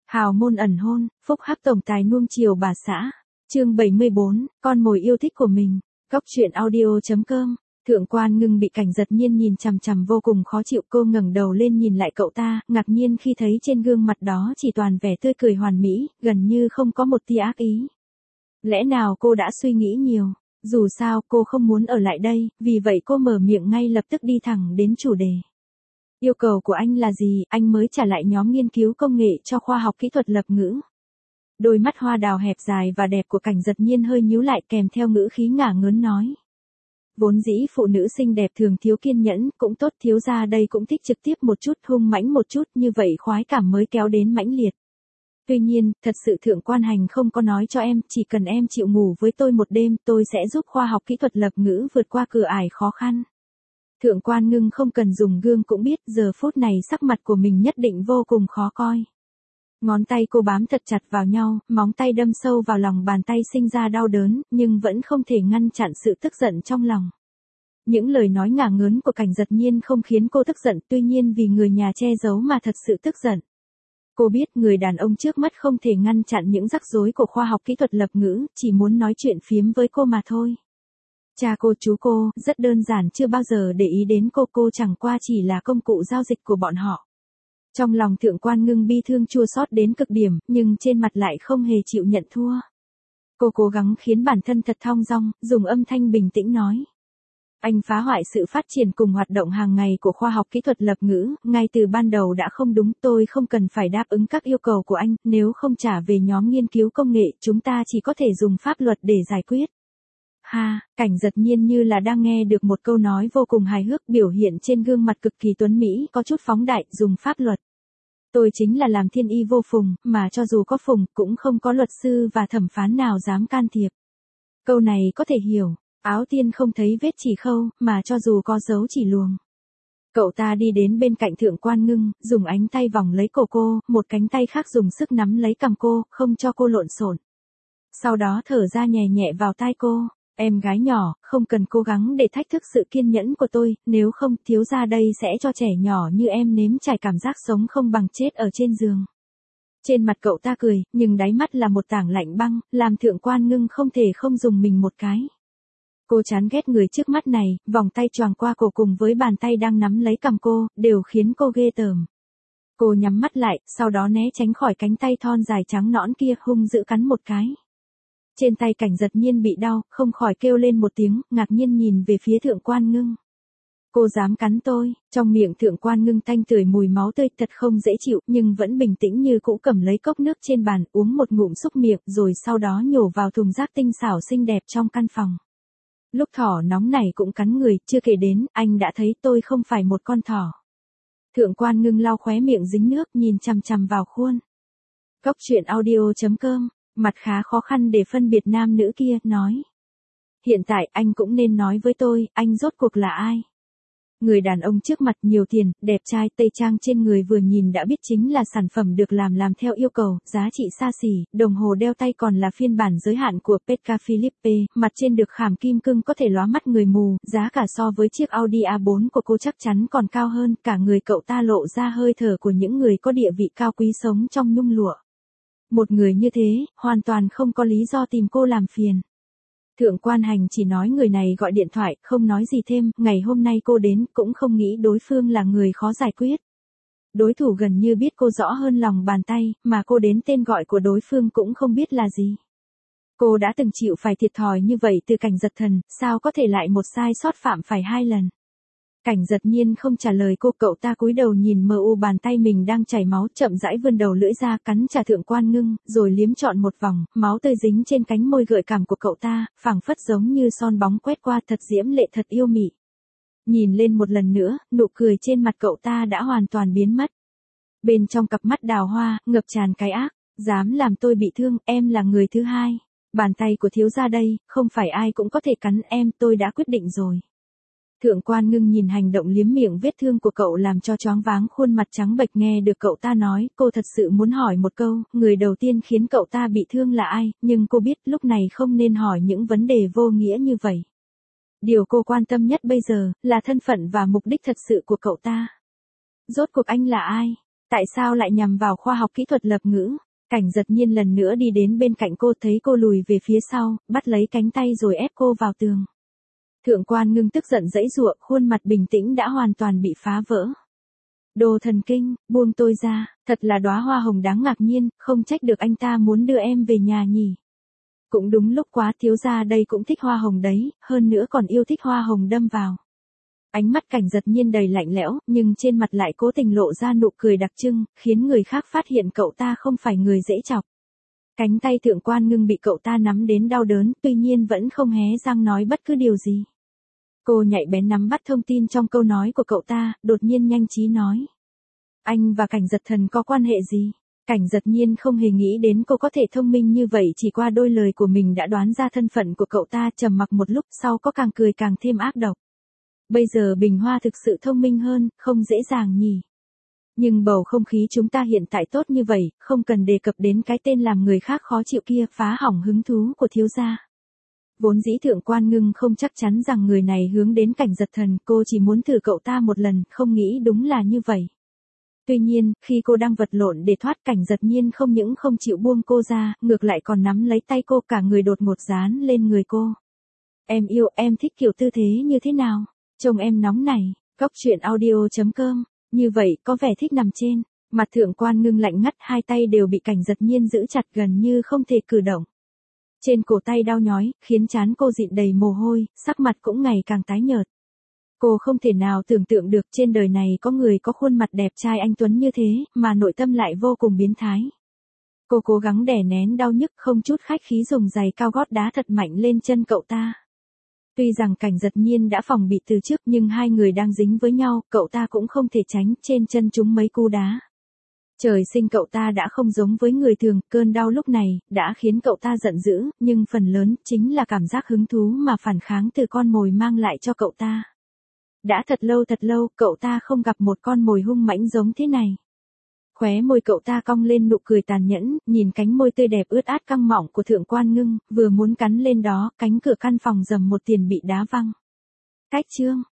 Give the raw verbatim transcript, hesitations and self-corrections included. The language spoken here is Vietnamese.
Hào môn ẩn hôn, phúc hắc tổng tài nuông chiều bà xã. Chương bảy mươi bốn, con mồi yêu thích của mình. Góc truyện audio chấm com. Thượng Quan Ngưng bị Cảnh Giật Nhiên nhìn chằm chằm vô cùng khó chịu, cô ngẩng đầu lên nhìn lại cậu ta, ngạc nhiên khi thấy trên gương mặt đó chỉ toàn vẻ tươi cười hoàn mỹ, gần như không có một tia ác ý. Lẽ nào cô đã suy nghĩ nhiều? Dù sao cô không muốn ở lại đây, vì vậy cô mở miệng ngay lập tức đi thẳng đến chủ đề. Yêu cầu của anh là gì? Anh mới trả lại nhóm nghiên cứu công nghệ cho khoa học kỹ thuật lập ngữ. Đôi mắt hoa đào hẹp dài và đẹp của Cảnh Giật Nhiên hơi nhíu lại kèm theo ngữ khí ngả ngớn nói. Vốn dĩ phụ nữ xinh đẹp thường thiếu kiên nhẫn, cũng tốt, thiếu gia đây cũng thích trực tiếp một chút, hung mãnh một chút, như vậy khoái cảm mới kéo đến mãnh liệt. Tuy nhiên, thật sự Thượng Quan Hành không có nói cho em, chỉ cần em chịu ngủ với tôi một đêm, tôi sẽ giúp khoa học kỹ thuật lập ngữ vượt qua cửa ải khó khăn. Thượng Quan Ngưng không cần dùng gương cũng biết giờ phút này sắc mặt của mình nhất định vô cùng khó coi. Ngón tay cô bám thật chặt vào nhau, móng tay đâm sâu vào lòng bàn tay sinh ra đau đớn, nhưng vẫn không thể ngăn chặn sự tức giận trong lòng. Những lời nói ngả ngớn của Cảnh Giật Nhiên không khiến cô tức giận, tuy nhiên vì người nhà che giấu mà thật sự tức giận. Cô biết người đàn ông trước mắt không thể ngăn chặn những rắc rối của khoa học kỹ thuật lập ngữ, chỉ muốn nói chuyện phiếm với cô mà thôi. Cha cô chú cô, rất đơn giản, chưa bao giờ để ý đến cô, cô chẳng qua chỉ là công cụ giao dịch của bọn họ. Trong lòng Thượng Quan Ngưng bi thương chua xót đến cực điểm, nhưng trên mặt lại không hề chịu nhận thua. Cô cố gắng khiến bản thân thật thong dong, dùng âm thanh bình tĩnh nói. Anh phá hoại sự phát triển cùng hoạt động hàng ngày của khoa học kỹ thuật lập ngữ, ngay từ ban đầu đã không đúng, tôi không cần phải đáp ứng các yêu cầu của anh, nếu không trả về nhóm nghiên cứu công nghệ, chúng ta chỉ có thể dùng pháp luật để giải quyết. Ha, Cảnh Giật Nhiên như là đang nghe được một câu nói vô cùng hài hước, biểu hiện trên gương mặt cực kỳ tuấn mỹ, có chút phóng đại, dùng pháp luật. Tôi chính là làm thiên y vô phùng, mà cho dù có phùng, cũng không có luật sư và thẩm phán nào dám can thiệp. Câu này có thể hiểu, áo tiên không thấy vết chỉ khâu, mà cho dù có dấu chỉ luồng. Cậu ta đi đến bên cạnh Thượng Quan Ngưng, dùng ánh tay vòng lấy cổ cô, một cánh tay khác dùng sức nắm lấy cằm cô, không cho cô lộn xộn. Sau đó thở ra nhẹ nhẹ vào tai cô. Em gái nhỏ, không cần cố gắng để thách thức sự kiên nhẫn của tôi, nếu không, thiếu gia đây sẽ cho trẻ nhỏ như em nếm trải cảm giác sống không bằng chết ở trên giường. Trên mặt cậu ta cười, nhưng đáy mắt là một tảng lạnh băng, làm Thượng Quan Ngưng không thể không dùng mình một cái. Cô chán ghét người trước mắt này, vòng tay choàng qua cổ cùng với bàn tay đang nắm lấy cằm cô, đều khiến cô ghê tởm. Cô nhắm mắt lại, sau đó né tránh khỏi cánh tay thon dài trắng nõn kia, hung dữ cắn một cái. Trên tay Cảnh Giật Nhiên bị đau, không khỏi kêu lên một tiếng, ngạc nhiên nhìn về phía Thượng Quan Ngưng. Cô dám cắn tôi? Trong miệng Thượng Quan Ngưng tanh tưởi mùi máu tươi, thật không dễ chịu, nhưng vẫn bình tĩnh như cũ, cầm lấy cốc nước trên bàn, uống một ngụm xúc miệng, rồi sau đó nhổ vào thùng rác tinh xảo xinh đẹp trong căn phòng. Lúc thỏ nóng này cũng cắn người, chưa kể đến, anh đã thấy tôi không phải một con thỏ. Thượng Quan Ngưng lau khóe miệng dính nước, nhìn chằm chằm vào khuôn. Góc truyện audio chấm com. Mặt khá khó khăn để phân biệt nam nữ kia, nói. Hiện tại anh cũng nên nói với tôi, anh rốt cuộc là ai? Người đàn ông trước mặt nhiều tiền, đẹp trai, tây trang trên người vừa nhìn đã biết chính là sản phẩm được làm làm theo yêu cầu, giá trị xa xỉ, đồng hồ đeo tay còn là phiên bản giới hạn của Patek Philippe, mặt trên được khảm kim cương có thể lóa mắt người mù, giá cả so với chiếc Audi a bốn của cô chắc chắn còn cao hơn, cả người cậu ta lộ ra hơi thở của những người có địa vị cao quý sống trong nhung lụa. Một người như thế, hoàn toàn không có lý do tìm cô làm phiền. Thượng Quan Hành chỉ nói người này gọi điện thoại, không nói gì thêm, ngày hôm nay cô đến, cũng không nghĩ đối phương là người khó giải quyết. Đối thủ gần như biết cô rõ hơn lòng bàn tay, mà cô đến tên gọi của đối phương cũng không biết là gì. Cô đã từng chịu phải thiệt thòi như vậy từ Cảnh Giật Thần, sao có thể lại một sai sót phạm phải hai lần. Cảnh Giật Nhiên không trả lời cô, cậu ta cúi đầu nhìn mờ u bàn tay mình đang chảy máu, chậm rãi vươn đầu lưỡi ra cắn trả Thượng Quan Ngưng, rồi liếm trọn một vòng, máu tươi dính trên cánh môi gợi cảm của cậu ta, phảng phất giống như son bóng quét qua, thật diễm lệ, thật yêu mị. Nhìn lên một lần nữa, nụ cười trên mặt cậu ta đã hoàn toàn biến mất. Bên trong cặp mắt đào hoa, ngập tràn cái ác, dám làm tôi bị thương, em là người thứ hai. Bàn tay của thiếu gia đây, không phải ai cũng có thể cắn em, tôi đã quyết định rồi. Thượng Quan Ngưng nhìn hành động liếm miệng vết thương của cậu làm cho choáng váng khuôn mặt trắng bệch, nghe được cậu ta nói, cô thật sự muốn hỏi một câu, người đầu tiên khiến cậu ta bị thương là ai, nhưng cô biết lúc này không nên hỏi những vấn đề vô nghĩa như vậy. Điều cô quan tâm nhất bây giờ, là thân phận và mục đích thật sự của cậu ta. Rốt cuộc anh là ai? Tại sao lại nhằm vào khoa học kỹ thuật lập ngữ? Cảnh Giật Nhiên lần nữa đi đến bên cạnh cô, thấy cô lùi về phía sau, bắt lấy cánh tay rồi ép cô vào tường. Thượng Quan Ngưng tức giận giãy giụa, khuôn mặt bình tĩnh đã hoàn toàn bị phá vỡ. Đồ thần kinh, buông tôi ra, thật là đóa hoa hồng đáng ngạc nhiên, không trách được anh ta muốn đưa em về nhà nhỉ. Cũng đúng lúc quá, thiếu gia đây cũng thích hoa hồng đấy, hơn nữa còn yêu thích hoa hồng đâm vào. Ánh mắt Cảnh Giật Nhiên đầy lạnh lẽo, nhưng trên mặt lại cố tình lộ ra nụ cười đặc trưng, khiến người khác phát hiện cậu ta không phải người dễ chọc. Cánh tay Thượng Quan Ngưng bị cậu ta nắm đến đau đớn, tuy nhiên vẫn không hé răng nói bất cứ điều gì. Cô nhạy bén nắm bắt thông tin trong câu nói của cậu ta, đột nhiên nhanh trí nói. Anh và Cảnh Giật Thần có quan hệ gì? Cảnh Giật Nhiên không hề nghĩ đến cô có thể thông minh như vậy, chỉ qua đôi lời của mình đã đoán ra thân phận của cậu ta. Trầm mặc một lúc sau có càng cười càng thêm ác độc. Bây giờ Bình Hoa thực sự thông minh hơn, không dễ dàng nhỉ. Nhưng bầu không khí chúng ta hiện tại tốt như vậy, không cần đề cập đến cái tên làm người khác khó chịu kia, phá hỏng hứng thú của thiếu gia. Vốn dĩ Thượng Quan Ngưng không chắc chắn rằng người này hướng đến Cảnh Giật Thần, cô chỉ muốn thử cậu ta một lần, không nghĩ đúng là như vậy. Tuy nhiên, khi cô đang vật lộn để thoát, Cảnh Giật Nhiên không những không chịu buông cô ra, ngược lại còn nắm lấy tay cô, cả người đột ngột dán lên người cô. Em yêu, em thích kiểu tư thế như thế nào? Trông em nóng này. Góc truyện audio chấm com. Như vậy, có vẻ thích nằm trên. Mặt Thượng Quan Ngưng lạnh ngắt, hai tay đều bị Cảnh Giật Nhiên giữ chặt gần như không thể cử động. Trên cổ tay đau nhói, khiến trán cô dịn đầy mồ hôi, sắc mặt cũng ngày càng tái nhợt. Cô không thể nào tưởng tượng được trên đời này có người có khuôn mặt đẹp trai anh tuấn như thế, mà nội tâm lại vô cùng biến thái. Cô cố gắng đè nén đau nhức, không chút khách khí dùng giày cao gót đá thật mạnh lên chân cậu ta. Tuy rằng Cảnh Giật Nhiên đã phòng bị từ trước, nhưng hai người đang dính với nhau, cậu ta cũng không thể tránh, trên chân chúng mấy cú đá. Trời sinh cậu ta đã không giống với người thường, cơn đau lúc này đã khiến cậu ta giận dữ, nhưng phần lớn chính là cảm giác hứng thú mà phản kháng từ con mồi mang lại cho cậu ta. Đã thật lâu thật lâu, cậu ta không gặp một con mồi hung mãnh giống thế này. Khóe môi cậu ta cong lên nụ cười tàn nhẫn, nhìn cánh môi tươi đẹp ướt át căng mọng của Thượng Quan Ngưng, vừa muốn cắn lên đó, cánh cửa căn phòng rầm một tiếng bị đá văng. Cách chương